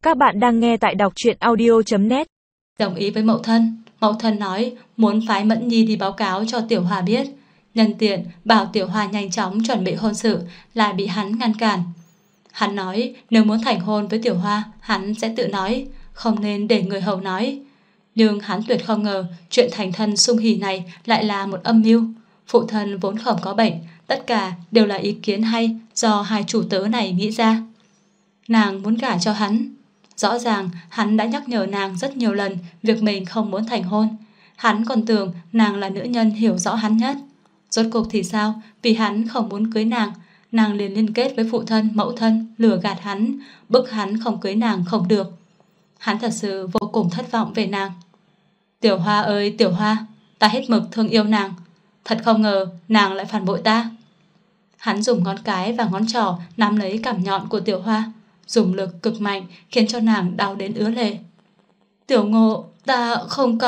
Các bạn đang nghe tại đọc truyện audio.net. Đồng ý với mẫu thân nói muốn phái Mẫn Nhi đi báo cáo cho Tiểu Hoa biết, nhân tiện bảo Tiểu Hoa nhanh chóng chuẩn bị hôn sự, lại bị hắn ngăn cản. Hắn nói nếu muốn thành hôn với Tiểu Hoa, hắn sẽ tự nói, không nên để người hầu nói. Nhưng hắn tuyệt không ngờ chuyện thành thân sung hỉ này lại là một âm mưu. Phụ thân vốn không có bệnh, tất cả đều là ý kiến hay do hai chủ tớ này nghĩ ra. Nàng muốn gả cho hắn. Rõ ràng hắn đã nhắc nhở nàng rất nhiều lần việc mình không muốn thành hôn. Hắn còn tưởng nàng là nữ nhân hiểu rõ hắn nhất. Rốt cuộc thì sao? Vì hắn không muốn cưới nàng liền liên kết với phụ thân, mẫu thân, lừa gạt hắn, bức hắn không cưới nàng không được. Hắn thật sự vô cùng thất vọng về nàng. Tiểu Hoa ơi Tiểu Hoa, ta hết mực thương yêu nàng. Thật không ngờ nàng lại phản bội ta. Hắn dùng ngón cái và ngón trỏ nắm lấy cằm nhọn của Tiểu Hoa, dùng lực cực mạnh khiến cho nàng đau đến ứa lệ. Tiểu Ngộ, ta không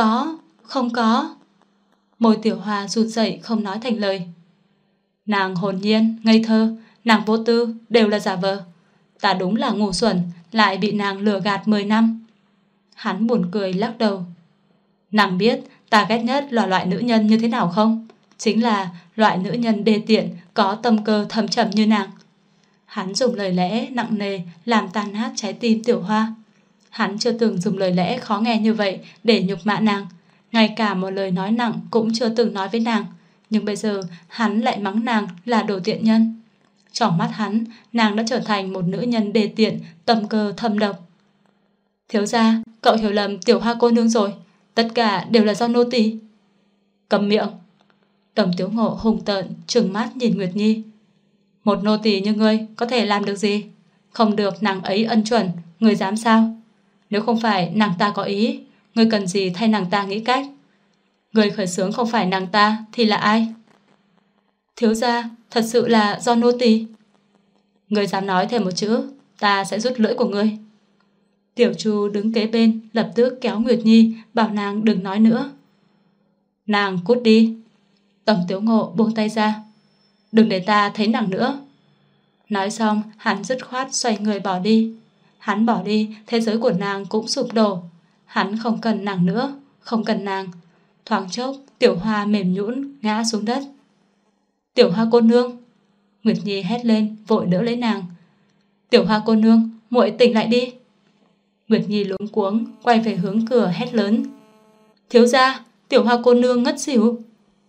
có. Môi Tiểu Hoa run rẩy không nói thành lời. Nàng hồn nhiên, ngây thơ, nàng vô tư đều là giả vờ. Ta đúng là ngu xuẩn, lại bị nàng lừa gạt 10 năm. Hắn buồn cười lắc đầu. Nàng biết ta ghét nhất là loại nữ nhân như thế nào không? Chính là loại nữ nhân đê tiện, có tâm cơ thâm trầm như nàng. Hắn dùng lời lẽ nặng nề làm tan nát trái tim Tiểu Hoa. Hắn chưa từng dùng lời lẽ khó nghe như vậy để nhục mạ nàng, ngay cả một lời nói nặng cũng chưa từng nói với nàng. Nhưng bây giờ hắn lại mắng nàng là đồ tiện nhân. Trong mắt hắn, nàng đã trở thành một nữ nhân đê tiện, tâm cơ thâm độc. Thiếu gia, cậu hiểu lầm Tiểu Hoa cô nương rồi. Tất cả đều là do nô tỳ. Cầm miệng. Tổng Tiểu Ngộ hung tợn trừng mắt nhìn Nguyệt Nhi. Một nô tỳ như ngươi có thể làm được gì? Không được nàng ấy ân chuẩn, ngươi dám sao? Nếu không phải nàng ta có ý, ngươi cần gì thay nàng ta nghĩ cách? Người khởi xướng không phải nàng ta thì là ai? Thiếu gia, thật sự là do nô tỳ. Ngươi dám nói thêm một chữ, ta sẽ rút lưỡi của ngươi. Tiểu Chu đứng kế bên lập tức kéo Nguyệt Nhi, bảo nàng đừng nói nữa. Nàng cút đi. Tổng Tiểu Ngộ buông tay ra. Đừng để ta thấy nàng nữa. Nói xong hắn dứt khoát xoay người bỏ đi. Hắn bỏ đi, thế giới của nàng cũng sụp đổ. Hắn không cần nàng nữa, không cần nàng. Thoáng chốc Tiểu Hoa mềm nhũn ngã xuống đất. Tiểu Hoa cô nương. Nguyệt Nhi hét lên vội đỡ lấy nàng. Tiểu Hoa cô nương, muội tỉnh lại đi. Nguyệt Nhi luống cuống quay về hướng cửa hét lớn. Thiếu gia, Tiểu Hoa cô nương ngất xỉu.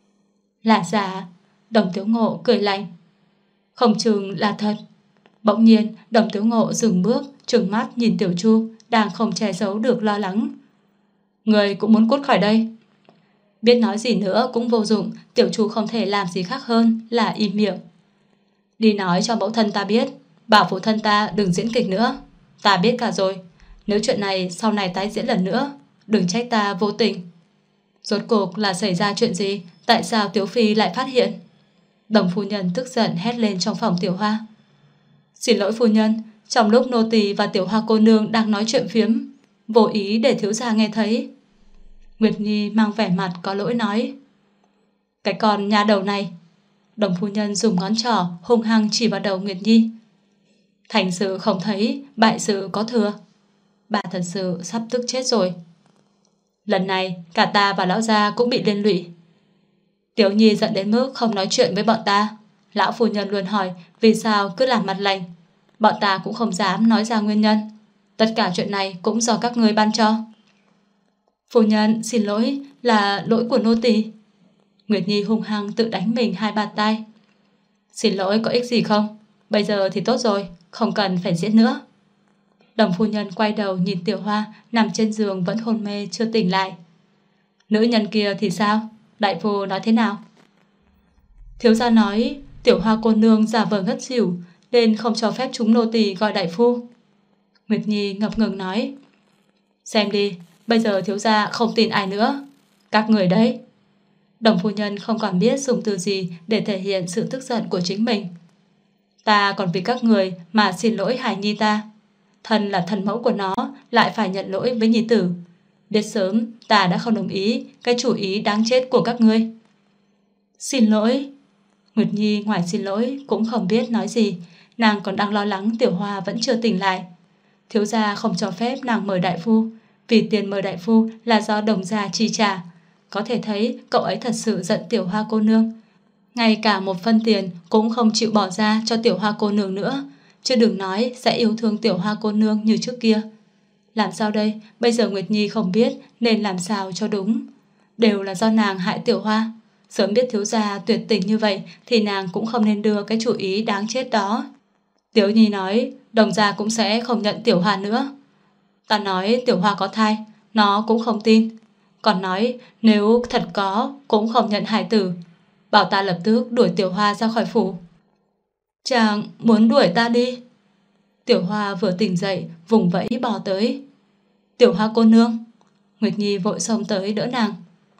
Là giả. Đồng Tiểu Ngộ cười lạnh. Không chừng là thật. Bỗng nhiên Đồng Tiểu Ngộ dừng bước, trừng mắt nhìn Tiểu Chu đang không che giấu được lo lắng. Người cũng muốn cút khỏi đây. Biết nói gì nữa cũng vô dụng, Tiểu Chu không thể làm gì khác hơn là im miệng. Đi nói cho mẫu thân ta biết, bảo phụ thân ta đừng diễn kịch nữa. Ta biết cả rồi. Nếu chuyện này sau này tái diễn lần nữa, đừng trách ta vô tình. Rốt cuộc là xảy ra chuyện gì? Tại sao Tiểu Phi lại phát hiện? Đồng phu nhân tức giận hét lên trong phòng Tiểu Hoa. Xin lỗi phu nhân, trong lúc nô tỳ và Tiểu Hoa cô nương đang nói chuyện phiếm, vô ý để thiếu gia nghe thấy. Nguyệt Nhi mang vẻ mặt có lỗi nói. Cái con nhà đầu này. Đồng phu nhân dùng ngón trỏ hung hăng chỉ vào đầu Nguyệt Nhi. Thành sự không thấy, bại sự có thừa. Bà thật sự sắp tức chết rồi. Lần này cả ta và lão gia cũng bị liên lụy. Tiểu Nhi giận đến mức không nói chuyện với bọn ta. Lão phu nhân luôn hỏi vì sao cứ làm mặt lạnh. Bọn ta cũng không dám nói ra nguyên nhân. Tất cả chuyện này cũng do các ngươi ban cho. Phu nhân xin lỗi, là lỗi của nô tỳ. Nguyệt Nhi hung hăng tự đánh mình 2 bàn tay. Xin lỗi có ích gì không? Bây giờ thì tốt rồi, không cần phải diễn nữa. Đồng phu nhân quay đầu nhìn Tiểu Hoa nằm trên giường vẫn hôn mê chưa tỉnh lại. Nữ nhân kia thì sao? Đại phu nói thế nào? Thiếu gia nói Tiểu Hoa cô nương giả vờ ngất xỉu nên không cho phép chúng nô tỳ gọi đại phu. Nguyệt Nhi ngập ngừng nói. Xem đi, bây giờ thiếu gia không tin ai nữa. Các người đấy. Đồng phu nhân không còn biết dùng từ gì để thể hiện sự tức giận của chính mình. Ta còn vì các người mà xin lỗi hài nhi ta. Thân là thân mẫu của nó lại phải nhận lỗi với nhi tử. Biết sớm ta đã không đồng ý cái chủ ý đáng chết của các ngươi. Xin lỗi. Nguyệt Nhi ngoài xin lỗi cũng không biết nói gì. Nàng còn đang lo lắng Tiểu Hoa vẫn chưa tỉnh lại. Thiếu gia không cho phép nàng mời đại phu, vì tiền mời đại phu là do Đồng gia chi trả. Có thể thấy cậu ấy thật sự giận Tiểu Hoa cô nương. Ngay cả một phân tiền cũng không chịu bỏ ra cho Tiểu Hoa cô nương nữa, chứ đừng nói sẽ yêu thương Tiểu Hoa cô nương như trước kia. Làm sao đây? Bây giờ Nguyệt Nhi không biết nên làm sao cho đúng. Đều là do nàng hại Tiểu Hoa. Sớm biết thiếu gia tuyệt tình như vậy thì nàng cũng không nên đưa cái chủ ý đáng chết đó. Tiểu Nhi nói Đồng gia cũng sẽ không nhận Tiểu Hoa nữa. Ta nói Tiểu Hoa có thai, nó cũng không tin. Còn nói nếu thật có cũng không nhận hài tử, bảo ta lập tức đuổi Tiểu Hoa ra khỏi phủ. Chàng muốn đuổi ta đi? Tiểu Hoa vừa tỉnh dậy vùng vẫy bò tới. Tiểu Hoa cô nương. Nguyệt Nhi vội xông tới đỡ nàng.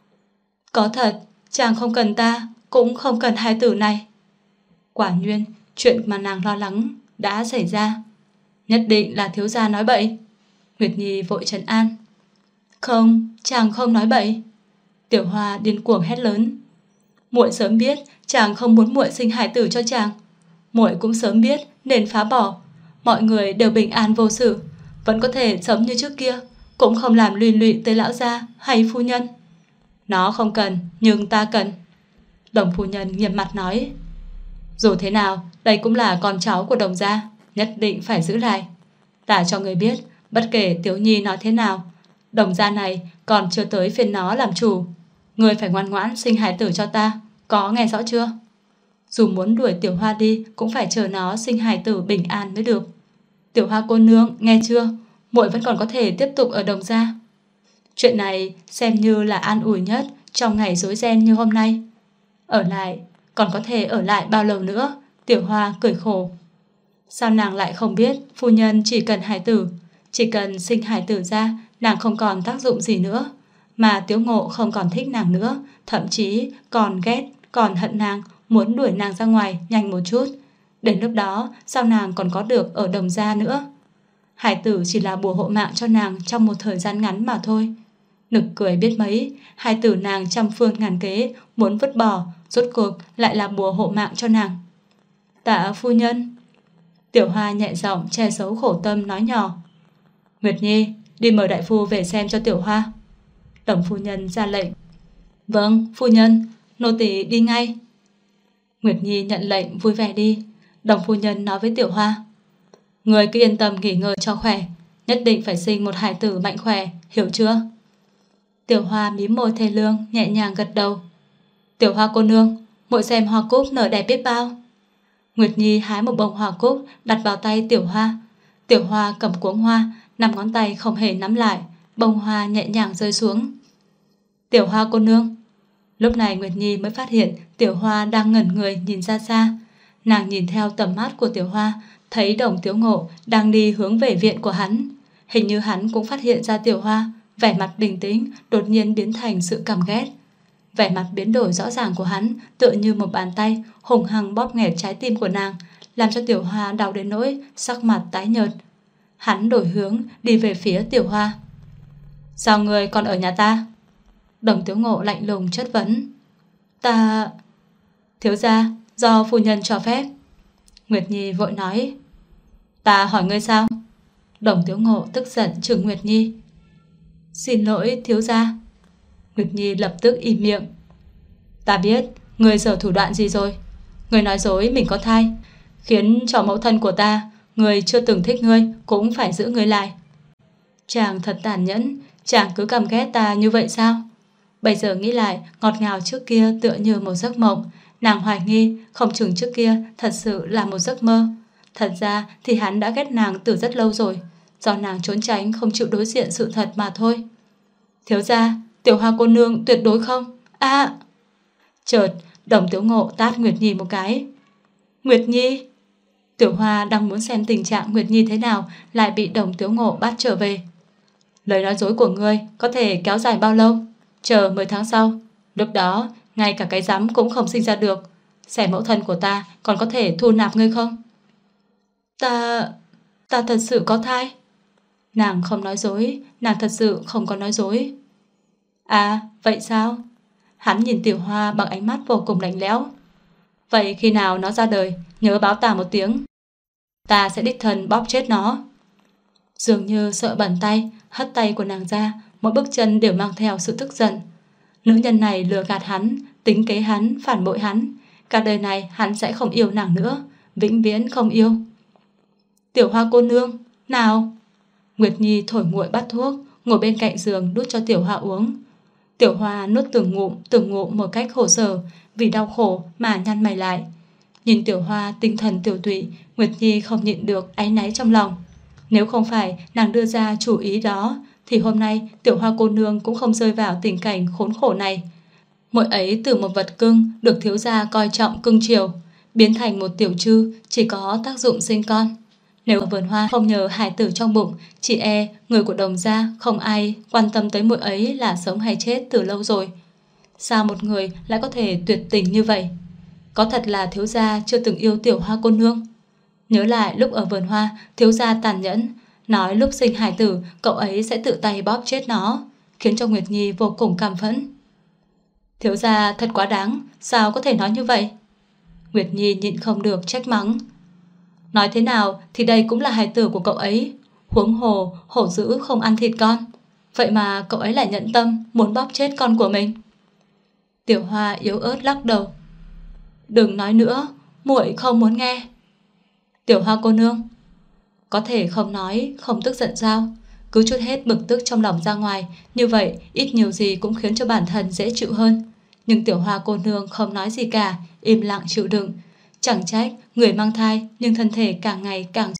Có thật, chàng không cần ta, cũng không cần hài tử này. Quả nhiên chuyện mà nàng lo lắng đã xảy ra. Nhất định là thiếu gia nói bậy. Nguyệt Nhi vội trấn an. Không, chàng không nói bậy. Tiểu Hoa điên cuồng hét lớn. Muội sớm biết chàng không muốn muội sinh hài tử cho chàng. Muội cũng sớm biết nên phá bỏ. Mọi người đều bình an vô sự, vẫn có thể sống như trước kia, cũng không làm liên lụy tới lão gia hay phu nhân. Nó không cần, nhưng ta cần. Đồng phu nhân nghiêm mặt nói. Dù thế nào, đây cũng là con cháu của Đồng gia, nhất định phải giữ lại. Ta cho người biết, bất kể Tiểu Nhi nói thế nào, Đồng gia này còn chưa tới phiên nó làm chủ. Người phải ngoan ngoãn sinh hài tử cho ta, có nghe rõ chưa? Dù muốn đuổi Tiểu Hoa đi cũng phải chờ nó sinh hài tử bình an mới được. Tiểu Hoa cô nương nghe chưa? Muội vẫn còn có thể tiếp tục ở Đồng gia. Chuyện này xem như là an ủi nhất trong ngày rối ren như hôm nay. Ở lại, còn có thể ở lại bao lâu nữa? Tiểu Hoa cười khổ. Sao nàng lại không biết phu nhân chỉ cần hài tử, chỉ cần sinh hài tử ra nàng không còn tác dụng gì nữa, mà Tiếu Ngộ không còn thích nàng nữa, thậm chí còn ghét, còn hận nàng, muốn đuổi nàng ra ngoài nhanh một chút. Đến lúc đó sao nàng còn có được ở Đồng gia nữa? Hải tử chỉ là bùa hộ mạng cho nàng trong một thời gian ngắn mà thôi. Nực cười biết mấy, hải tử nàng trăm phương ngàn kế muốn vứt bỏ, rốt cuộc lại là bùa hộ mạng cho nàng. Tạ phu nhân. Tiểu Hoa nhẹ giọng che giấu khổ tâm nói nhỏ. Nguyệt Nhi, đi mời đại phu về xem cho Tiểu Hoa. Đồng phu nhân ra lệnh. Vâng, phu nhân, nô tỳ đi ngay. Nguyệt Nhi nhận lệnh vui vẻ đi. Đồng phu nhân nói với Tiểu Hoa. Người cứ yên tâm nghỉ ngơi cho khỏe, nhất định phải sinh một hài tử mạnh khỏe, hiểu chưa? Tiểu Hoa mím môi thê lương, nhẹ nhàng gật đầu. Tiểu Hoa cô nương, muội xem hoa cúc nở đẹp biết bao. Nguyệt Nhi hái một bông hoa cúc đặt vào tay Tiểu Hoa. Tiểu Hoa cầm cuống hoa, 5 ngón tay không hề nắm lại, bông hoa nhẹ nhàng rơi xuống. Tiểu Hoa cô nương. Lúc này Nguyệt Nhi mới phát hiện Tiểu Hoa đang ngẩn người nhìn ra xa. Nàng nhìn theo tầm mắt của Tiểu Hoa, thấy Đồng Tiếu Ngộ đang đi hướng về viện của hắn. Hình như hắn cũng phát hiện ra Tiểu Hoa, vẻ mặt bình tĩnh đột nhiên biến thành sự căm ghét. Vẻ mặt biến đổi rõ ràng của hắn tựa như một bàn tay hùng hăng bóp nghẹt trái tim của nàng, làm cho Tiểu Hoa đau đến nỗi sắc mặt tái nhợt. Hắn đổi hướng đi về phía Tiểu Hoa. Sao người còn ở nhà ta? Đồng Tiếu Ngộ lạnh lùng chất vấn. Ta... Thiếu gia, do phu nhân cho phép. Nguyệt Nhi vội nói. Ta hỏi ngươi sao? Đồng Tiếu Ngộ tức giận trừng Nguyệt Nhi. Xin lỗi thiếu gia. Nguyệt Nhi lập tức im miệng. Ta biết ngươi giở thủ đoạn gì rồi. Ngươi nói dối mình có thai, khiến cho mẫu thân của ta, người chưa từng thích ngươi, cũng phải giữ ngươi lại. Chàng thật tàn nhẫn. Chàng cứ căm ghét ta như vậy sao? Bây giờ nghĩ lại, ngọt ngào trước kia tựa như một giấc mộng. Nàng hoài nghi không chừng trước kia thật sự là một giấc mơ. Thật ra thì hắn đã ghét nàng từ rất lâu rồi, do nàng trốn tránh không chịu đối diện sự thật mà thôi. Thiếu gia, Tiểu Hoa cô nương tuyệt đối không. Chợt Đồng Tiếu Ngộ tát Nguyệt Nhi một cái. Nguyệt Nhi. Tiểu Hoa đang muốn xem tình trạng Nguyệt Nhi thế nào, lại bị Đồng Tiếu Ngộ bắt trở về. Lời nói dối của ngươi có thể kéo dài bao lâu? Chờ 10 tháng sau, lúc đó ngay cả cái rắm cũng không sinh ra được. Xem mẫu thân của ta còn có thể thu nạp ngươi không? Ta thật sự có thai. Nàng không nói dối, nàng thật sự không có nói dối. À, vậy sao? Hắn nhìn Tiểu Hoa bằng ánh mắt vô cùng lạnh lẽo. Vậy khi nào nó ra đời, nhớ báo ta một tiếng. Ta sẽ đích thân bóp chết nó. Dường như sợ bẩn tay, hất tay của nàng ra, mỗi bước chân đều mang theo sự tức giận. Nữ nhân này lừa gạt hắn, tính kế hắn, phản bội hắn. Cả đời này hắn sẽ không yêu nàng nữa, vĩnh viễn không yêu. Tiểu Hoa cô nương, nào! Nguyệt Nhi thổi nguội bát thuốc, ngồi bên cạnh giường đút cho Tiểu Hoa uống. Tiểu Hoa nuốt từng ngụm một cách khổ sở, vì đau khổ mà nhăn mày lại. Nhìn Tiểu Hoa tinh thần tiểu tụy, Nguyệt Nhi không nhịn được áy náy trong lòng. Nếu không phải nàng đưa ra chủ ý đó, thì hôm nay Tiểu Hoa cô nương cũng không rơi vào tình cảnh khốn khổ này. Muội ấy từ một vật cưng được thiếu gia coi trọng cưng chiều, biến thành một tiểu trư chỉ có tác dụng sinh con. Nếu ở vườn hoa không nhờ hài tử trong bụng, chỉ e người của Đồng gia không ai quan tâm tới muội ấy là sống hay chết từ lâu rồi. Sao một người lại có thể tuyệt tình như vậy? Có thật là thiếu gia chưa từng yêu Tiểu Hoa cô nương? Nhớ lại lúc ở vườn hoa, thiếu gia tàn nhẫn, nói lúc sinh hài tử cậu ấy sẽ tự tay bóp chết nó, khiến cho Nguyệt Nhi vô cùng cảm phẫn. Thiếu gia thật quá đáng, sao có thể nói như vậy? Nguyệt Nhi nhịn không được trách mắng. Nói thế nào thì đây cũng là hài tử của cậu ấy. Huống hồ, hổ dữ không ăn thịt con. Vậy mà cậu ấy lại nhẫn tâm muốn bóp chết con của mình. Tiểu Hoa yếu ớt lắc đầu. Đừng nói nữa, muội không muốn nghe. Tiểu Hoa cô nương, có thể không nói, không tức giận sao? Cứ trút hết bực tức trong lòng ra ngoài, như vậy ít nhiều gì cũng khiến cho bản thân dễ chịu hơn. Nhưng Tiểu Hoa cô nương không nói gì cả, im lặng chịu đựng. Chẳng trách người mang thai nhưng thân thể càng ngày càng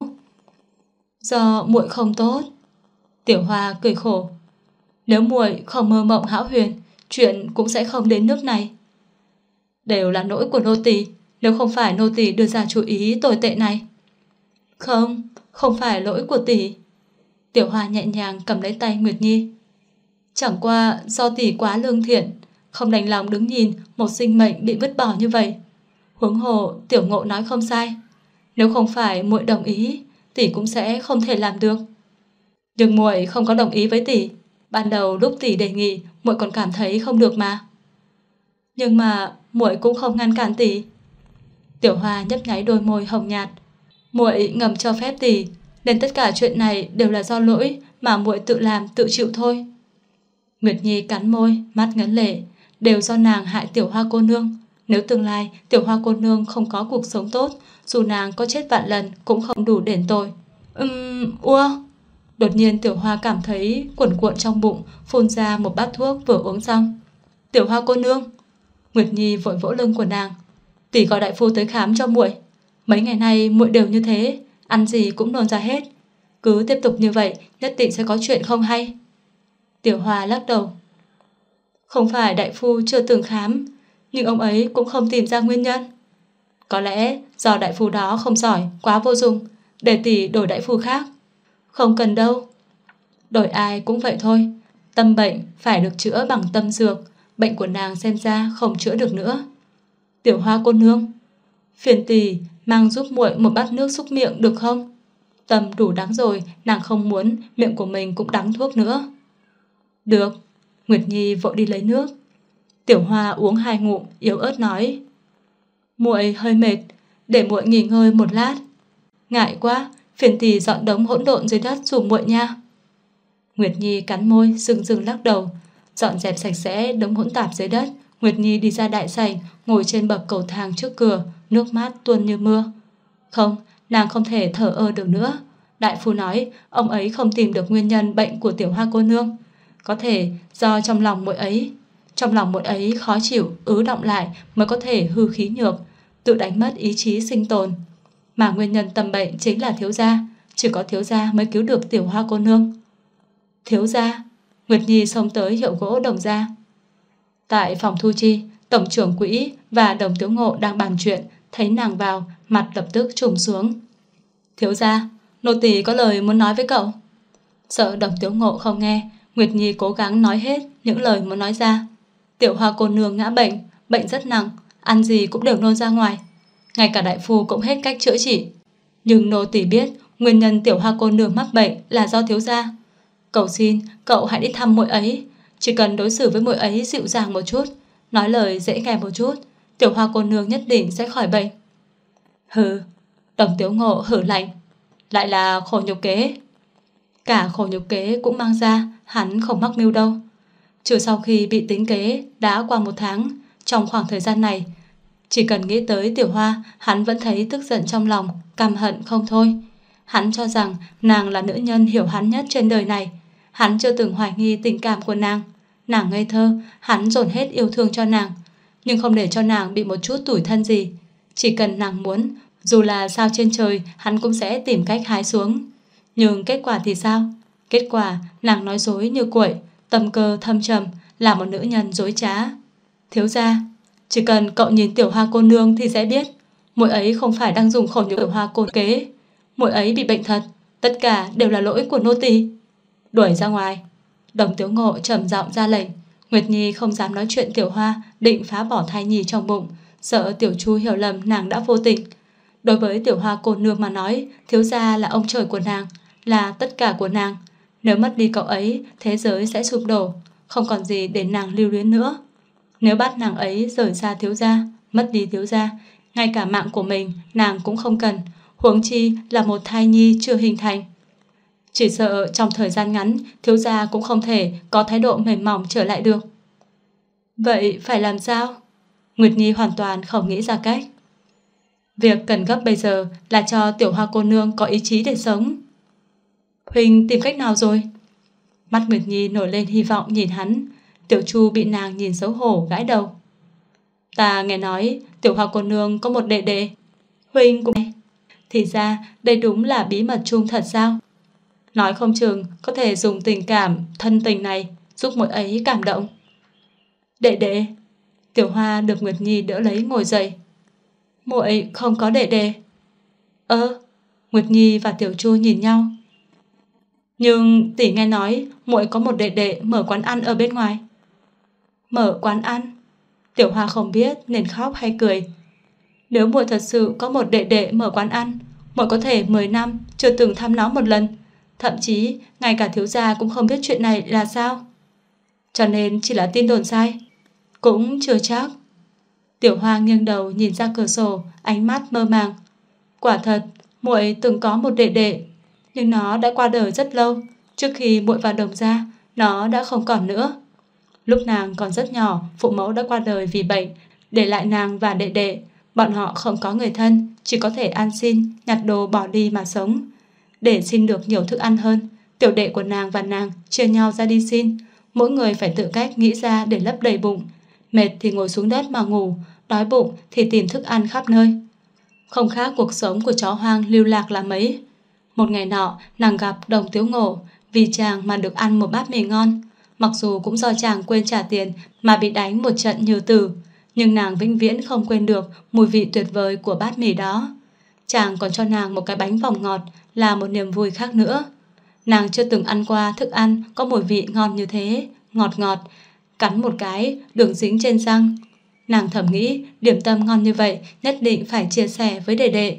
do muội không tốt. Tiểu Hoa cười khổ. Nếu muội không mơ mộng hão huyền, chuyện cũng sẽ không đến nước này. Đều là lỗi của nô tỳ, nếu không phải nô tỳ đưa ra chủ ý tồi tệ này. Không phải lỗi của tỷ. Tiểu Hoa nhẹ nhàng cầm lấy tay Nguyệt Nhi. Chẳng qua do tỷ quá lương thiện, không đành lòng đứng nhìn một sinh mệnh bị vứt bỏ như vậy. Huống hồ Tiểu Ngộ nói không sai, nếu không phải muội đồng ý, tỷ cũng sẽ không thể làm được. Nhưng muội không có đồng ý với tỷ. Ban đầu lúc tỷ đề nghị, muội còn cảm thấy không được mà. Nhưng mà muội cũng không ngăn cản tỷ. Tiểu Hoa nhấp nháy đôi môi hồng nhạt. Muội ngầm cho phép tỷ, nên tất cả chuyện này đều là do lỗi mà muội tự làm tự chịu thôi. Nguyệt Nhi cắn môi, mắt ngấn lệ. Đều do nàng hại Tiểu Hoa cô nương. Nếu tương lai Tiểu Hoa cô nương không có cuộc sống tốt, dù nàng có chết vạn lần cũng không đủ đền tội. Ua. Đột nhiên Tiểu Hoa cảm thấy cuộn cuộn trong bụng, phun ra một bát thuốc vừa uống xong. Tiểu Hoa cô nương. Nguyệt Nhi vội vỗ lưng của nàng. Tỷ gọi đại phu tới khám cho muội. Mấy ngày nay muội đều như thế, ăn gì cũng nôn ra hết. Cứ tiếp tục như vậy nhất định sẽ có chuyện không hay. Tiểu Hoa lắc đầu. Không phải đại phu chưa từng khám, nhưng ông ấy cũng không tìm ra nguyên nhân. Có lẽ do đại phu đó không giỏi, quá vô dụng, để tỷ đổi đại phu khác. Không cần đâu. Đổi ai cũng vậy thôi. Tâm bệnh phải được chữa bằng tâm dược. Bệnh của nàng xem ra không chữa được nữa. Tiểu Hoa cô nương, phiền tỷ mang giúp muội một bát nước xúc miệng được không? Tâm đủ đắng rồi, nàng không muốn miệng của mình cũng đắng thuốc nữa. Được. Nguyệt Nhi vội đi lấy nước. Tiểu Hoa uống 2 ngụm, yếu ớt nói. Muội hơi mệt, để muội nghỉ ngơi một lát. Ngại quá, phiền tỷ dọn đống hỗn độn dưới đất giùm muội nha. Nguyệt Nhi cắn môi, dừng lắc đầu. Dọn dẹp sạch sẽ đống hỗn tạp dưới đất, Nguyệt Nhi đi ra đại sảnh, ngồi trên bậc cầu thang trước cửa, nước mắt tuôn như mưa. Không, nàng không thể thở ơ được nữa. Đại phu nói ông ấy không tìm được nguyên nhân bệnh của Tiểu Hoa cô nương. Có thể do trong lòng muội ấy khó chịu, ứ động lại mới có thể hư khí nhược, tự đánh mất ý chí sinh tồn. Mà nguyên nhân tâm bệnh chính là thiếu gia, chỉ có thiếu gia mới cứu được Tiểu Hoa cô nương. Thiếu gia? Nguyệt Nhi xông tới hiệu gỗ Đồng gia. Tại phòng thu chi, tổng trưởng quỹ và Đồng Tiếu Ngộ đang bàn chuyện, thấy nàng vào, mặt lập tức trùng xuống. Thiếu gia, nô tỳ có lời muốn nói với cậu. Sợ Đồng Tiếu Ngộ không nghe, Nguyệt Nhi cố gắng nói hết những lời muốn nói ra. Tiểu Hoa cô nương ngã bệnh, bệnh rất nặng, ăn gì cũng đều nôn ra ngoài. Ngay cả đại phu cũng hết cách chữa trị. Nhưng nô tỳ biết nguyên nhân Tiểu Hoa cô nương mắc bệnh là do thiếu gia. Cầu xin cậu hãy đi thăm muội ấy. Chỉ cần đối xử với muội ấy dịu dàng một chút, nói lời dễ nghe một chút, Tiểu Hoa cô nương nhất định sẽ khỏi bệnh. Hừ. Đồng Tiếu Ngộ hử lạnh. Lại là khổ nhục kế. Cả khổ nhục kế cũng mang ra, hắn không mắc mưu đâu. Trừ sau khi bị tính kế đã qua 1 tháng, trong khoảng thời gian này, chỉ cần nghĩ tới Tiểu Hoa, hắn vẫn thấy tức giận trong lòng, căm hận không thôi. Hắn cho rằng nàng là nữ nhân hiểu hắn nhất trên đời này. Hắn chưa từng hoài nghi tình cảm của nàng. Nàng ngây thơ, hắn dồn hết yêu thương cho nàng, nhưng không để cho nàng bị một chút tủi thân gì. Chỉ cần nàng muốn, dù là sao trên trời, hắn cũng sẽ tìm cách hái xuống. Nhưng kết quả thì sao? Kết quả nàng nói dối như quậy, tâm cơ thâm trầm, là một nữ nhân dối trá. Thiếu gia, chỉ cần cậu nhìn Tiểu Hoa cô nương thì sẽ biết, muội ấy không phải đang dùng khổ nhục Tiểu Hoa cô kế. Muội ấy bị bệnh thật, tất cả đều là lỗi của nô tỳ. Đuổi ra ngoài. Đồng Tiếu Ngộ trầm giọng ra lệnh. Nguyệt Nhi không dám nói chuyện Tiểu Hoa, định phá bỏ thai nhi trong bụng, sợ Tiểu Chu hiểu lầm nàng đã vô tình. Đối với Tiểu Hoa cô nương mà nói, thiếu gia là ông trời của nàng, là tất cả của nàng. Nếu mất đi cậu ấy, thế giới sẽ sụp đổ, không còn gì để nàng lưu luyến nữa. Nếu bắt nàng ấy rời xa thiếu gia, mất đi thiếu gia, ngay cả mạng của mình nàng cũng không cần, huống chi là một thai nhi chưa hình thành. Chỉ sợ trong thời gian ngắn, thiếu gia cũng không thể có thái độ mềm mỏng trở lại được. Vậy phải làm sao? Nguyệt Nhi hoàn toàn không nghĩ ra cách. Việc cần gấp bây giờ là cho Tiểu Hoa cô nương có ý chí để sống. Huynh tìm cách nào rồi? Mắt Nguyệt Nhi nổi lên hy vọng nhìn hắn. Tiểu Chu bị nàng nhìn xấu hổ gãi đầu. Ta nghe nói Tiểu Hoa cô nương có một đệ đệ. Huynh cũng... Thì ra đây đúng là bí mật chung thật sao? Nói không chừng có thể dùng tình cảm thân tình này giúp muội ấy cảm động. Đệ đệ? Tiểu Hoa được Nguyệt Nhi đỡ lấy ngồi dậy. Muội không có đệ đệ. Nguyệt Nhi và Tiểu Chu nhìn nhau. Nhưng tỷ nghe nói muội có một đệ đệ mở quán ăn ở bên ngoài. Mở quán ăn? Tiểu Hoa không biết nên khóc hay cười. Nếu muội thật sự có một đệ đệ mở quán ăn, muội có thể 10 năm chưa từng thăm nó một lần, thậm chí ngay cả thiếu gia cũng không biết chuyện này là sao. Cho nên chỉ là tin đồn sai. Cũng chưa chắc. Tiểu Hoa nghiêng đầu nhìn ra cửa sổ, ánh mắt mơ màng. Quả thật, muội từng có một đệ đệ, nhưng nó đã qua đời rất lâu. Trước khi muội vào Đồng gia, nó đã không còn nữa. Lúc nàng còn rất nhỏ, phụ mẫu đã qua đời vì bệnh, để lại nàng và đệ đệ. Bọn họ không có người thân, chỉ có thể ăn xin, nhặt đồ bỏ đi mà sống. Để xin được nhiều thức ăn hơn, tiểu đệ của nàng và nàng chia nhau ra đi xin. Mỗi người phải tự cách nghĩ ra để lấp đầy bụng. Mệt thì ngồi xuống đất mà ngủ, đói bụng thì tìm thức ăn khắp nơi. Không khác cuộc sống của chó hoang lưu lạc là mấy. Một ngày nọ, nàng gặp Đồng Tiếu Ngộ, vì chàng mà được ăn một bát mì ngon. Mặc dù cũng do chàng quên trả tiền mà bị đánh một trận như tử, nhưng nàng vĩnh viễn không quên được mùi vị tuyệt vời của bát mì đó. Chàng còn cho nàng một cái bánh vòng ngọt, là một niềm vui khác nữa. Nàng chưa từng ăn qua thức ăn có mùi vị ngon như thế, ngọt ngọt, cắn một cái, đường dính trên răng. Nàng thầm nghĩ điểm tâm ngon như vậy nhất định phải chia sẻ với đệ đệ.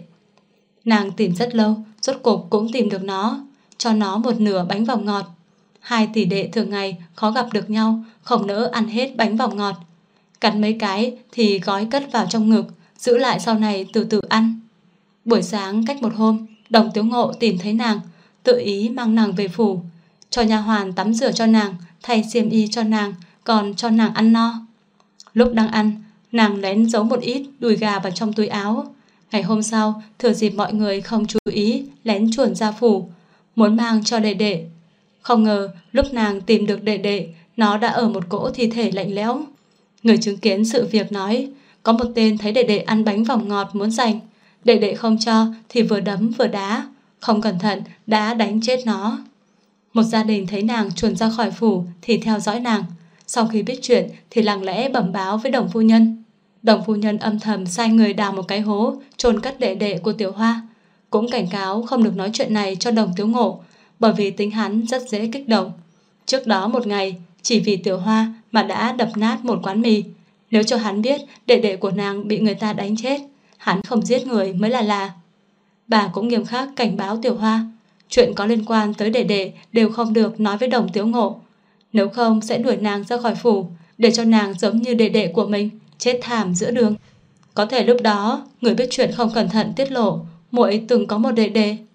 Nàng tìm rất lâu, rốt cục cũng tìm được nó, cho nó một nửa bánh vòng ngọt. Hai tỷ đệ thường ngày khó gặp được nhau, không nỡ ăn hết bánh vòng ngọt. Cắn mấy cái thì gói cất vào trong ngực, giữ lại sau này từ từ ăn. Buổi sáng cách một hôm, Đồng Tiếu Ngộ tìm thấy nàng, tự ý mang nàng về phủ, cho nha hoàn tắm rửa cho nàng, thay xiêm y cho nàng, còn cho nàng ăn no. Lúc đang ăn, nàng lén giấu một ít đùi gà vào trong túi áo. Ngày hôm sau, thừa dịp mọi người không chú ý, lén chuồn ra phủ, muốn mang cho đệ đệ. Không ngờ lúc nàng tìm được đệ đệ, nó đã ở một cỗ thi thể lạnh lẽo. Người chứng kiến sự việc nói, có một tên thấy đệ đệ ăn bánh vòng ngọt muốn giành, đệ đệ không cho thì vừa đấm vừa đá, không cẩn thận đã đánh chết nó. Một gia đình thấy nàng chuồn ra khỏi phủ thì theo dõi nàng. Sau khi biết chuyện thì lặng lẽ bẩm báo với Đồng phu nhân. Đồng phu nhân âm thầm sai người đào một cái hố chôn cất đệ đệ của Tiểu Hoa, cũng cảnh cáo không được nói chuyện này cho Đồng Tiếu Ngộ, bởi vì tính hắn rất dễ kích động. Trước đó một ngày, chỉ vì Tiểu Hoa mà đã đập nát một quán mì. Nếu cho hắn biết đệ đệ của nàng bị người ta đánh chết, hắn không giết người mới là lạ. Bà cũng nghiêm khắc cảnh báo Tiểu Hoa, chuyện có liên quan tới đệ đệ đều không được nói với Đồng Tiếu Ngộ, nếu không sẽ đuổi nàng ra khỏi phủ, để cho nàng giống như đệ đệ của mình chết thảm giữa đường. Có thể lúc đó người biết chuyện không cẩn thận tiết lộ muội từng có một đệ đệ,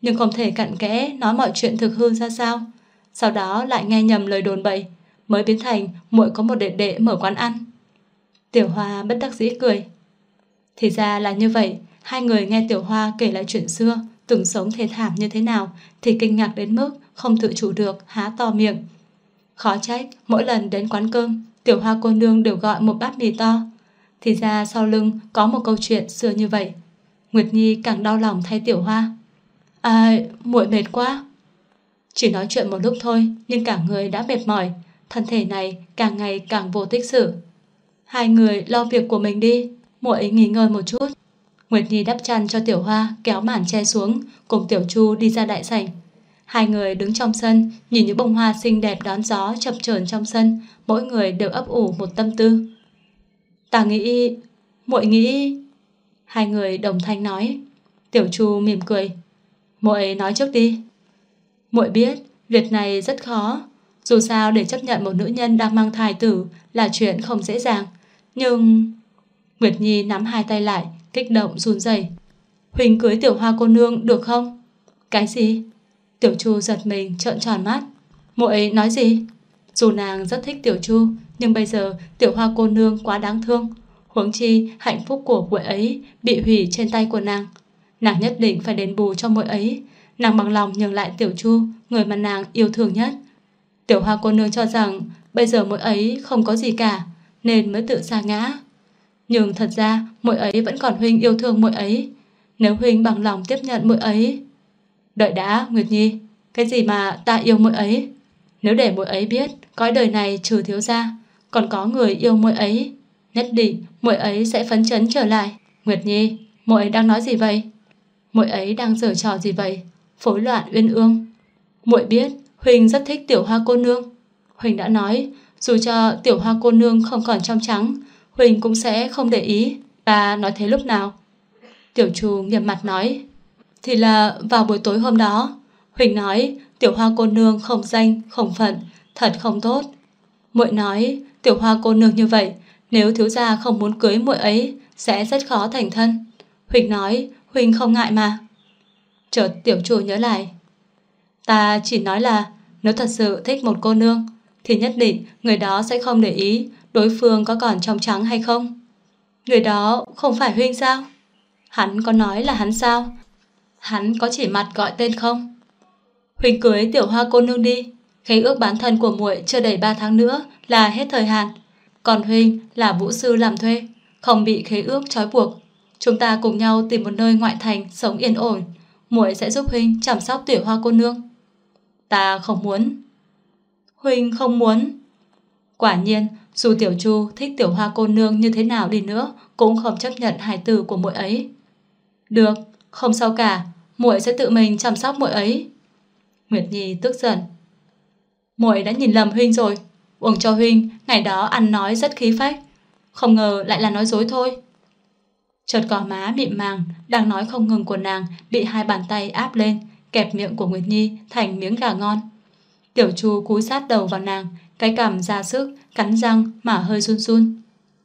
nhưng không thể cặn kẽ nói mọi chuyện thực hư ra sao. Sau đó lại nghe nhầm lời đồn bậy, mới biến thành muội có một đệ đệ mở quán ăn. Tiểu Hoa bất đắc dĩ cười. Thì ra là như vậy. Hai người nghe Tiểu Hoa kể lại chuyện xưa, từng sống thê thảm như thế nào, thì kinh ngạc đến mức không tự chủ được há to miệng. Khó trách mỗi lần đến quán cơm, Tiểu Hoa cô nương đều gọi một bát mì to. Thì ra sau lưng có một câu chuyện xưa như vậy. Nguyệt Nhi càng đau lòng thay Tiểu Hoa. Muội mệt quá. Chỉ nói chuyện một lúc thôi, nhưng cả người đã mệt mỏi, thân thể này càng ngày càng vô tích sự. Hai người lo việc của mình đi, muội nghỉ ngơi một chút. Nguyệt Nhi đắp chăn cho Tiểu Hoa, kéo màn che xuống, cùng Tiểu Chu đi ra đại sảnh. Hai người đứng trong sân, nhìn những bông hoa xinh đẹp đón gió chập chờn trong sân, mỗi người đều ấp ủ một tâm tư. Ta nghĩ, muội nghĩ. Hai người đồng thanh nói. Tiểu Chu mỉm cười. Muội nói trước đi. Muội biết việc này rất khó. Dù sao để chấp nhận một nữ nhân đang mang thai tử là chuyện không dễ dàng. Nhưng... Nguyệt Nhi nắm hai tay lại, kích động run rẩy. Huỳnh cưới Tiểu Hoa cô nương được không? Cái gì? Tiểu Chu giật mình trợn tròn mắt. Muội nói gì? Dù nàng rất thích Tiểu Chu, nhưng bây giờ Tiểu Hoa cô nương quá đáng thương. Huống chi hạnh phúc của muội ấy bị hủy trên tay của nàng. Nàng nhất định phải đền bù cho muội ấy. Nàng bằng lòng nhường lại Tiểu Chu, người mà nàng yêu thương nhất. Tiểu Hoa cô nương cho rằng bây giờ muội ấy không có gì cả, nên mới tự sa ngã. Nhưng thật ra muội ấy vẫn còn huynh yêu thương muội ấy. Nếu huynh bằng lòng tiếp nhận muội ấy... Đợi đã, Nguyệt Nhi. Cái gì mà ta yêu muội ấy? Nếu để muội ấy biết cõi đời này trừ thiếu gia còn có người yêu muội ấy, nhất định muội ấy sẽ phấn chấn trở lại. Nguyệt Nhi, muội đang nói gì vậy? Muội ấy đang giở trò gì vậy? Phối loạn uyên ương. Muội biết Huỳnh rất thích Tiểu Hoa cô nương. Huỳnh đã nói dù cho Tiểu Hoa cô nương không còn trong trắng, Huỳnh cũng sẽ không để ý. Bà nói thế lúc nào? Tiểu Chu nghiêm mặt nói. Thì là vào buổi tối hôm đó. Huỳnh nói Tiểu Hoa cô nương không danh không phận, thật không tốt. Muội nói Tiểu Hoa cô nương như vậy, nếu thiếu gia không muốn cưới muội ấy sẽ rất khó thành thân. Huỳnh nói Huỳnh không ngại mà. Chợt Tiểu Chu nhớ lại. Ta chỉ nói là nếu thật sự thích một cô nương thì nhất định người đó sẽ không để ý đối phương có còn trong trắng hay không. Người đó không phải Huỳnh sao? Hắn có nói là hắn sao? Hắn có chỉ mặt gọi tên không? Huỳnh cưới Tiểu Hoa cô nương đi. Khế ước bán thân của muội chưa đầy 3 tháng nữa là hết thời hạn. Còn Huỳnh là vũ sư làm thuê, không bị khế ước trói buộc. Chúng ta cùng nhau tìm một nơi ngoại thành sống yên ổn. Muội sẽ giúp Huỳnh chăm sóc Tiểu Hoa cô nương. Ta không muốn. Huỳnh không muốn. Quả nhiên, dù Tiểu Chu thích Tiểu Hoa cô nương như thế nào đi nữa cũng không chấp nhận hài tử của muội ấy. Được, không sao cả, muội sẽ tự mình chăm sóc muội ấy. Nguyệt Nhi tức giận. Muội đã nhìn lầm Huỳnh rồi. Uổng cho Huỳnh ngày đó ăn nói rất khí phách, không ngờ lại là nói dối thôi. Chợt gò má mịn màng đang nói không ngừng của nàng bị hai bàn tay áp lên, kẹp miệng của Nguyệt Nhi thành miếng gà ngon. Tiểu Chu cúi sát đầu vào nàng, cái cằm ra sức, cắn răng mà hơi run run.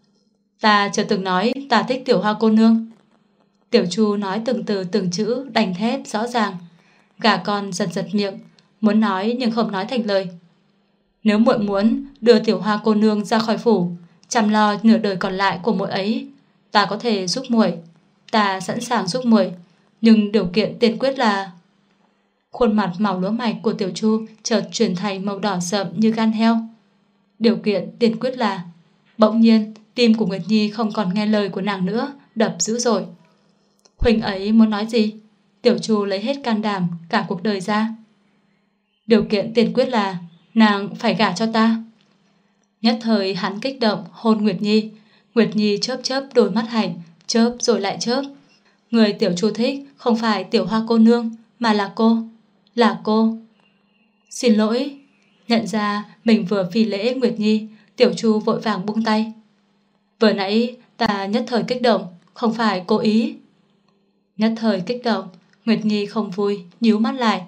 Ta chưa từng nói ta thích Tiểu Hoa cô nương. Tiểu Chu nói từng từ từng chữ đanh thép rõ ràng. Gà con giật giật miệng, muốn nói nhưng không nói thành lời. Nếu muội muốn đưa Tiểu Hoa cô nương ra khỏi phủ, chăm lo nửa đời còn lại của muội ấy, ta có thể giúp muội. Ta sẵn sàng giúp muội, nhưng điều kiện tiên quyết là... Khuôn mặt màu lúa mạch của Tiểu Chu chợt chuyển thành màu đỏ sậm như gan heo. Điều kiện tiên quyết là... Bỗng nhiên tim của Nguyệt Nhi không còn nghe lời của nàng nữa, đập dữ dội. Huỳnh ấy muốn nói gì? Tiểu Chu lấy hết can đảm cả cuộc đời ra. Điều kiện tiên quyết là nàng phải gả cho ta. Nhất thời hắn kích động hôn Nguyệt Nhi. Nguyệt Nhi chớp chớp đôi mắt hạnh, chớp rồi lại chớp. Người Tiểu Chu thích không phải Tiểu Hoa cô nương, mà là cô. Là cô. Xin lỗi. Nhận ra mình vừa phi lễ Nguyệt Nhi, Tiểu Chu vội vàng buông tay. Vừa nãy ta nhất thời kích động, không phải cố ý. Nhất thời kích động, Nguyệt Nhi không vui, nhíu mắt lại.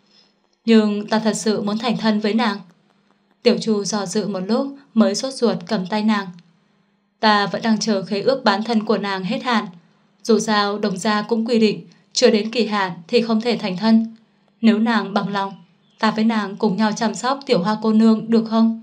Nhưng ta thật sự muốn thành thân với nàng. Tiểu Chu dò dự một lúc mới sốt ruột cầm tay nàng. Ta vẫn đang chờ khế ước bán thân của nàng hết hạn. Dù sao đồng gia cũng quy định chưa đến kỳ hạn thì không thể thành thân. Nếu nàng bằng lòng, ta với nàng cùng nhau chăm sóc Tiểu Hoa cô nương được không?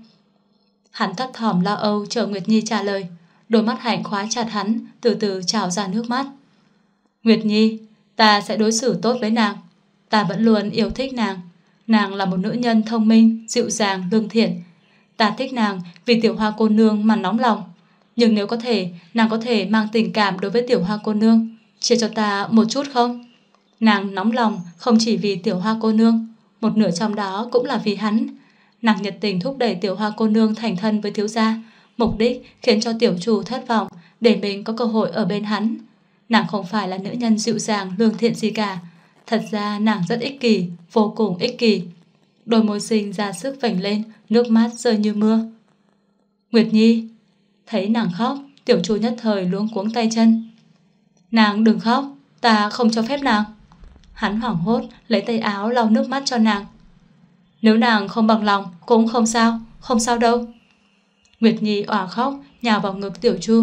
Hắn thấp thỏm lo âu chờ Nguyệt Nhi trả lời. Đôi mắt hạnh khóa chặt hắn, từ từ trào ra nước mắt. Nguyệt Nhi, ta sẽ đối xử tốt với nàng. Ta vẫn luôn yêu thích nàng. Nàng là một nữ nhân thông minh, dịu dàng, lương thiện. Ta thích nàng vì Tiểu Hoa cô nương mà nóng lòng. Nhưng nếu có thể, nàng có thể mang tình cảm đối với Tiểu Hoa cô nương, chia cho ta một chút không? Nàng nóng lòng không chỉ vì Tiểu Hoa cô nương, một nửa trong đó cũng là vì hắn. Nàng nhiệt tình thúc đẩy Tiểu Hoa cô nương thành thân với thiếu gia, mục đích khiến cho tiểu chủ thất vọng để mình có cơ hội ở bên hắn. Nàng không phải là nữ nhân dịu dàng lương thiện gì cả. Thật ra nàng rất ích kỷ, vô cùng ích kỷ. Đôi môi xinh ra sức vểnh lên, nước mắt rơi như mưa. Nguyệt Nhi. Thấy nàng khóc, tiểu chủ nhất thời luống cuống tay chân. Nàng đừng khóc, ta không cho phép nàng. Hắn hoảng hốt lấy tay áo lau nước mắt cho nàng. Nếu nàng không bằng lòng cũng không sao, không sao đâu. Nguyệt Nhi òa khóc, nhào vào ngực tiểu chu.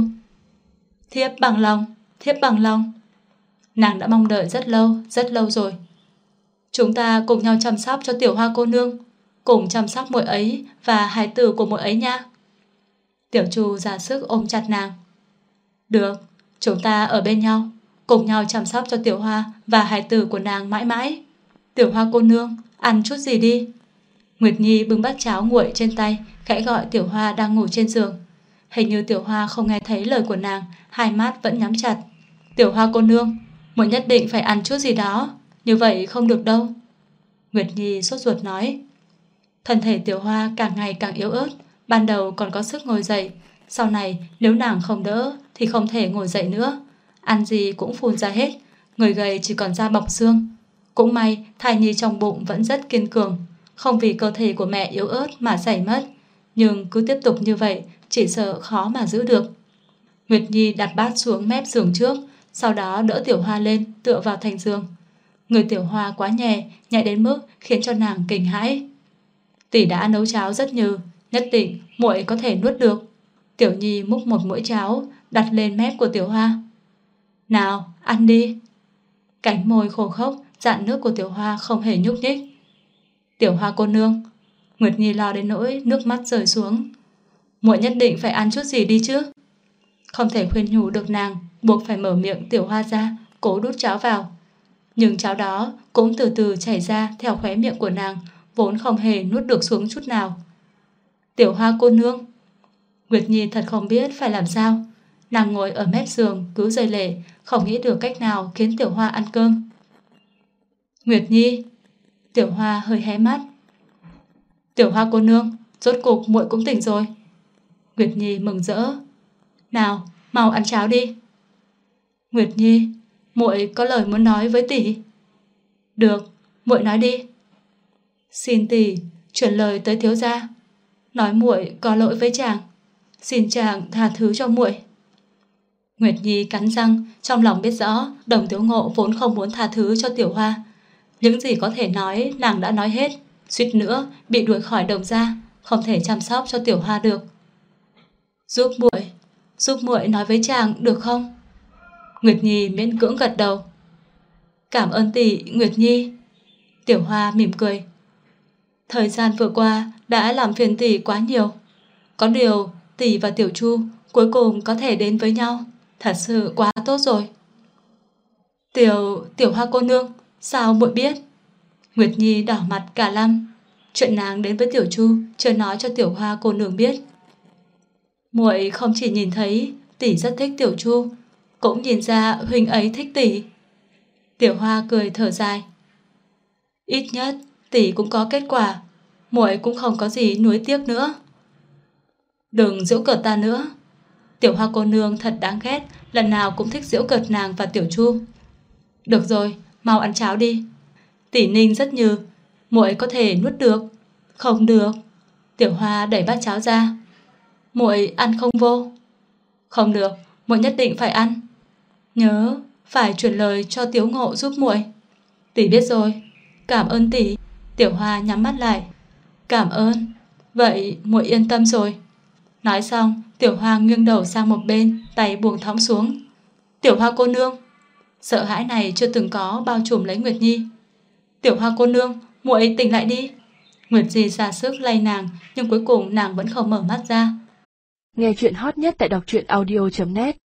Thiếp bằng lòng, thiếp bằng lòng. Nàng đã mong đợi rất lâu rồi. Chúng ta cùng nhau chăm sóc cho Tiểu Hoa cô nương, cùng chăm sóc muội ấy và hài tử của muội ấy nha. Tiểu chu ra sức ôm chặt nàng. Được, chúng ta ở bên nhau, cùng nhau chăm sóc cho Tiểu Hoa và hài tử của nàng mãi mãi. Tiểu Hoa cô nương, ăn chút gì đi. Nguyệt Nhi bưng bát cháo nguội trên tay, khẽ gọi Tiểu Hoa đang ngủ trên giường. Hình như Tiểu Hoa không nghe thấy lời của nàng, hai mắt vẫn nhắm chặt. Tiểu Hoa cô nương, muội nhất định phải ăn chút gì đó, như vậy không được đâu. Nguyệt Nhi sốt ruột nói. Thân thể Tiểu Hoa càng ngày càng yếu ớt, ban đầu còn có sức ngồi dậy, sau này nếu nàng không đỡ thì không thể ngồi dậy nữa. Ăn gì cũng phun ra hết, người gầy chỉ còn da bọc xương. Cũng may thai nhi trong bụng vẫn rất kiên cường, không vì cơ thể của mẹ yếu ớt mà xảy mất. Nhưng cứ tiếp tục như vậy, chỉ sợ khó mà giữ được. Nguyệt Nhi đặt bát xuống mép giường trước, sau đó đỡ Tiểu Hoa lên, tựa vào thành giường. Người Tiểu Hoa quá nhẹ, nhẹ đến mức khiến cho nàng kinh hãi. Tỷ đã nấu cháo rất nhừ, nhất định muội có thể nuốt được. Tiểu Nhi múc một muỗng cháo, đặt lên mép của Tiểu Hoa. Nào, ăn đi. Cánh môi khô khốc, dạn nước của Tiểu Hoa không hề nhúc nhích. Tiểu Hoa cô nương. Nguyệt Nhi lo đến nỗi nước mắt rơi xuống. Muội nhất định phải ăn chút gì đi chứ. Không thể khuyên nhủ được nàng, buộc phải mở miệng Tiểu Hoa ra, cố đút cháo vào. Nhưng cháo đó cũng từ từ chảy ra theo khóe miệng của nàng, vốn không hề nuốt được xuống chút nào. Tiểu Hoa cô nương. Nguyệt Nhi thật không biết phải làm sao. Nàng ngồi ở mép giường cứ rơi lệ, không nghĩ được cách nào khiến Tiểu Hoa ăn cơm. Nguyệt Nhi. Tiểu Hoa hơi hé mắt. Tiểu Hoa cô nương, rốt cục muội cũng tỉnh rồi. Nguyệt Nhi mừng rỡ. Nào, mau ăn cháo đi. Nguyệt Nhi, muội có lời muốn nói với tỷ. Được, muội nói đi. Xin tỷ chuyển lời tới thiếu gia, nói muội có lỗi với chàng, xin chàng tha thứ cho muội. Nguyệt Nhi cắn răng, trong lòng biết rõ Đồng Tiểu Ngộ vốn không muốn tha thứ cho Tiểu Hoa. Những gì có thể nói nàng đã nói hết, suýt nữa bị đuổi khỏi Đồng gia, không thể chăm sóc cho Tiểu Hoa được. Giúp muội nói với chàng được không? Nguyệt Nhi miễn cưỡng gật đầu. Cảm ơn tỷ, Nguyệt Nhi. Tiểu Hoa mỉm cười. Thời gian vừa qua đã làm phiền tỷ quá nhiều. Có điều tỷ và Tiểu Chu cuối cùng có thể đến với nhau, thật sự quá tốt rồi. Tiểu Hoa cô nương, sao muội biết? Nguyệt Nhi đỏ mặt cả lăm. Chuyện nàng đến với Tiểu Chu chưa nói cho Tiểu Hoa cô nương biết. Muội không chỉ nhìn thấy tỷ rất thích Tiểu Chu, cũng nhìn ra huynh ấy thích tỷ. Tiểu Hoa cười thở dài. Ít nhất tỷ cũng có kết quả, muội cũng không có gì nuối tiếc nữa. Đừng giễu cợt ta nữa. Tiểu Hoa cô nương thật đáng ghét, lần nào cũng thích giễu cợt nàng và Tiểu Chu. Được rồi, mau ăn cháo đi. Tỷ ninh rất nhừ, muội có thể nuốt được. Không được. Tiểu Hoa đẩy bát cháo ra. Muội ăn không vô. Không được, muội nhất định phải ăn. Nhớ phải truyền lời cho Tiếu Ngộ giúp muội. Tỷ biết rồi, cảm ơn tỷ. Tiểu Hoa nhắm mắt lại. Cảm ơn, vậy muội yên tâm rồi. Nói xong, Tiểu Hoa nghiêng đầu sang một bên, tay buông thõng xuống. Tiểu Hoa cô nương. Sợ hãi này chưa từng có bao trùm lấy Nguyệt Nhi. Tiểu Hoa cô nương, muội tỉnh lại đi. Nguyệt Di ra sức lay nàng, nhưng cuối cùng nàng vẫn không mở mắt ra. Nghe chuyện hot nhất tại đọc truyện audio.net